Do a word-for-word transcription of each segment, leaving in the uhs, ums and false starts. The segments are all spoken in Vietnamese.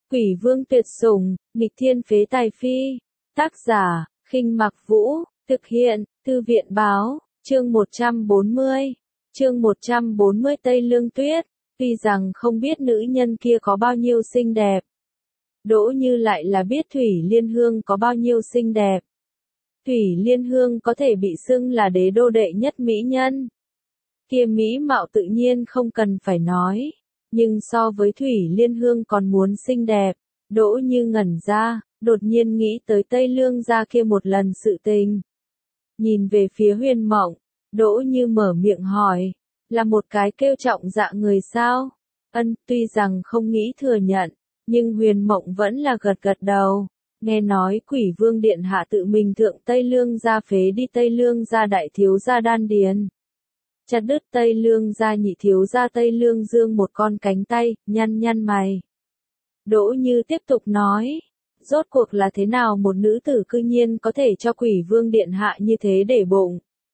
Quỷ vương tuyệt sủng, nghịch thiên phế tài phi. Tác giả, Khinh Mặc Vũ, thực hiện, Thư viện báo, chương một trăm bốn mươi. Chương một trăm bốn mươi Tây Lương Tuyết, tuy rằng không biết nữ nhân kia có bao nhiêu xinh đẹp. Đỗ Như lại là biết Thủy Liên Hương có bao nhiêu xinh đẹp. Thủy Liên Hương có thể bị xưng là đế đô đệ nhất mỹ nhân. Kia mỹ mạo tự nhiên không cần phải nói. Nhưng so với Thủy Liên Hương còn muốn xinh đẹp, Đỗ Như ngẩn ra, đột nhiên nghĩ tới Tây Lương gia kia một lần sự tình. Nhìn về phía Huyền Mộng, Đỗ Như mở miệng hỏi, là một cái kêu trọng dạ người sao? Ân, tuy rằng không nghĩ thừa nhận, nhưng Huyền Mộng vẫn là gật gật đầu. Nghe nói Quỷ Vương Điện Hạ tự mình thượng Tây Lương gia phế đi Tây Lương gia đại thiếu gia đan điền. Chặt đứt Tây Lương gia nhị thiếu gia Tây Lương Dương một con cánh tay, nhăn nhăn mày. Đỗ Như tiếp tục nói, rốt cuộc là thế nào một nữ tử cư nhiên có thể cho Quỷ Vương Điện Hạ như thế để bụng.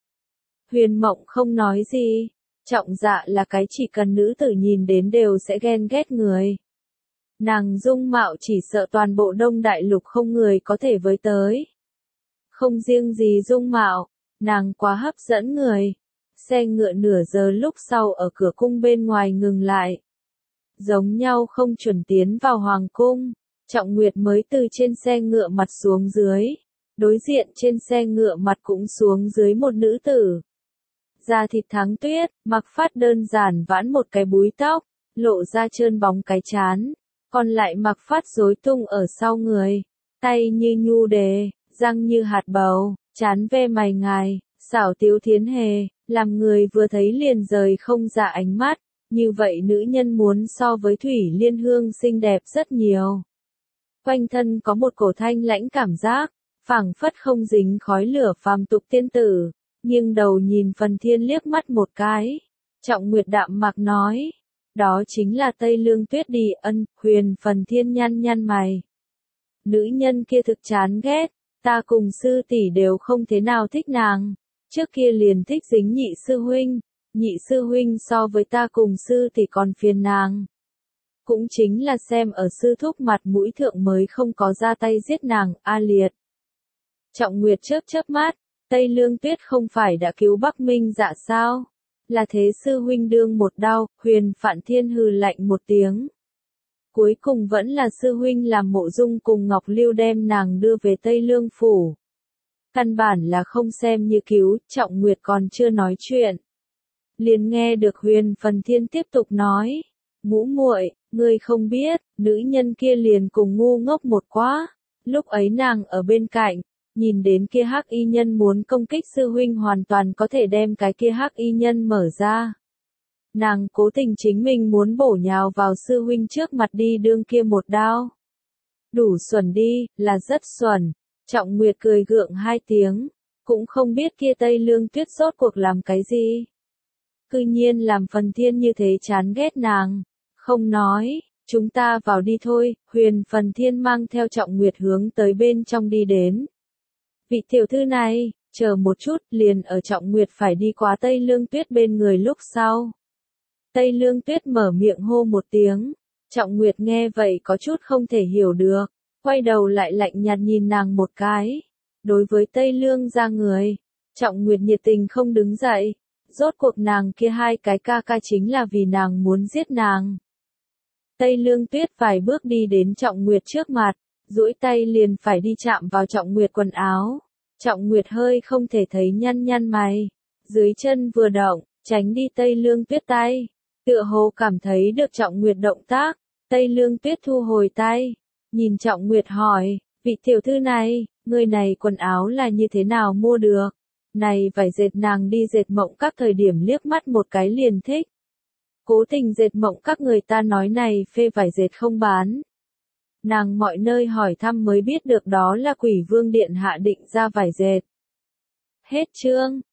Huyền Mộng không nói gì, trọng dạ là cái chỉ cần nữ tử nhìn đến đều sẽ ghen ghét người. Nàng dung mạo chỉ sợ toàn bộ Đông Đại Lục không người có thể với tới. Không riêng gì dung mạo, nàng quá hấp dẫn người. Xe ngựa nửa giờ lúc sau ở cửa cung bên ngoài ngừng lại. Giống nhau không chuẩn tiến vào hoàng cung, Trọng Nguyệt mới từ trên xe ngựa mặt xuống dưới. Đối diện trên xe ngựa mặt cũng xuống dưới một nữ tử. Da thịt thắng tuyết, mặc phát đơn giản vãn một cái búi tóc, lộ ra trơn bóng cái trán. Còn lại mặc phát rối tung ở sau người, tay như nhu đề, răng như hạt bầu, trán ve mày ngài, xảo tiếu thiến hề, làm người vừa thấy liền rời không ra ánh mắt, như vậy nữ nhân muốn so với Thủy Liên Hương xinh đẹp rất nhiều. Quanh thân có một cổ thanh lãnh cảm giác, phảng phất không dính khói lửa phàm tục tiên tử, nghiêng đầu nhìn Phần Thiên liếc mắt một cái, Trọng Nguyệt đạm mạc nói. Đó chính là Tây Lương Tuyết đi. Ân, Huyền Phần Thiên nhăn nhăn mày. Nữ nhân kia thực chán ghét, ta cùng sư tỷ đều không thế nào thích nàng. Trước kia liền thích dính nhị sư huynh, nhị sư huynh so với ta cùng sư tỷ còn phiền nàng. Cũng chính là xem ở sư thúc mặt mũi thượng mới không có ra tay giết nàng, a liệt. Trọng Nguyệt chớp chớp mắt, Tây Lương Tuyết không phải đã cứu Bắc Minh Dạ sao? Là thế sư huynh đương một đau, Huyền Phạn Thiên hừ lạnh một tiếng. Cuối cùng vẫn là sư huynh làm Mộ Dung cùng Ngọc Lưu đem nàng đưa về Tây Lương Phủ. Căn bản là không xem như cứu, Trọng Nguyệt còn chưa nói chuyện. Liền nghe được Huyền Phần Thiên tiếp tục nói, ngũ muội, ngươi không biết, nữ nhân kia liền cùng ngu ngốc một quá. Lúc ấy nàng ở bên cạnh, nhìn đến kia hắc y nhân muốn công kích sư huynh hoàn toàn có thể đem cái kia hắc y nhân mở ra. Nàng cố tình chính mình muốn bổ nhào vào sư huynh trước mặt đi đương kia một đao. Đủ xuẩn đi, là rất xuẩn. Trọng Nguyệt cười gượng hai tiếng, cũng không biết kia Tây Lương Tuyết rốt cuộc làm cái gì. Cư nhiên làm Phần Thiên như thế chán ghét nàng, không nói, chúng ta vào đi thôi. Huyền Phần Thiên mang theo Trọng Nguyệt hướng tới bên trong đi đến. Vị tiểu thư này, chờ một chút, liền ở Trọng Nguyệt phải đi qua Tây Lương Tuyết bên người lúc sau. Tây Lương Tuyết mở miệng hô một tiếng, Trọng Nguyệt nghe vậy có chút không thể hiểu được, quay đầu lại lạnh nhạt nhìn nàng một cái. Đối với Tây Lương gia người, Trọng Nguyệt nhiệt tình không đứng dậy, rốt cuộc nàng kia hai cái ca ca chính là vì nàng muốn giết nàng. Tây Lương Tuyết vài bước đi đến Trọng Nguyệt trước mặt, duỗi tay liền phải đi chạm vào Trọng Nguyệt quần áo. Trọng Nguyệt hơi không thể thấy nhăn nhăn mày, dưới chân vừa động, tránh đi Tây Lương Tuyết tay. Tựa hồ cảm thấy được Trọng Nguyệt động tác, Tây Lương Tuyết thu hồi tay, nhìn Trọng Nguyệt hỏi, vị tiểu thư này, người này quần áo là như thế nào mua được? Này vải dệt nàng đi dệt Mộng Các thời điểm liếc mắt một cái liền thích. Cố tình dệt Mộng Các người ta nói này phê vải dệt không bán. Nàng mọi nơi hỏi thăm mới biết được đó là Quỷ Vương Điện Hạ định ra vải dệt. Hết chương.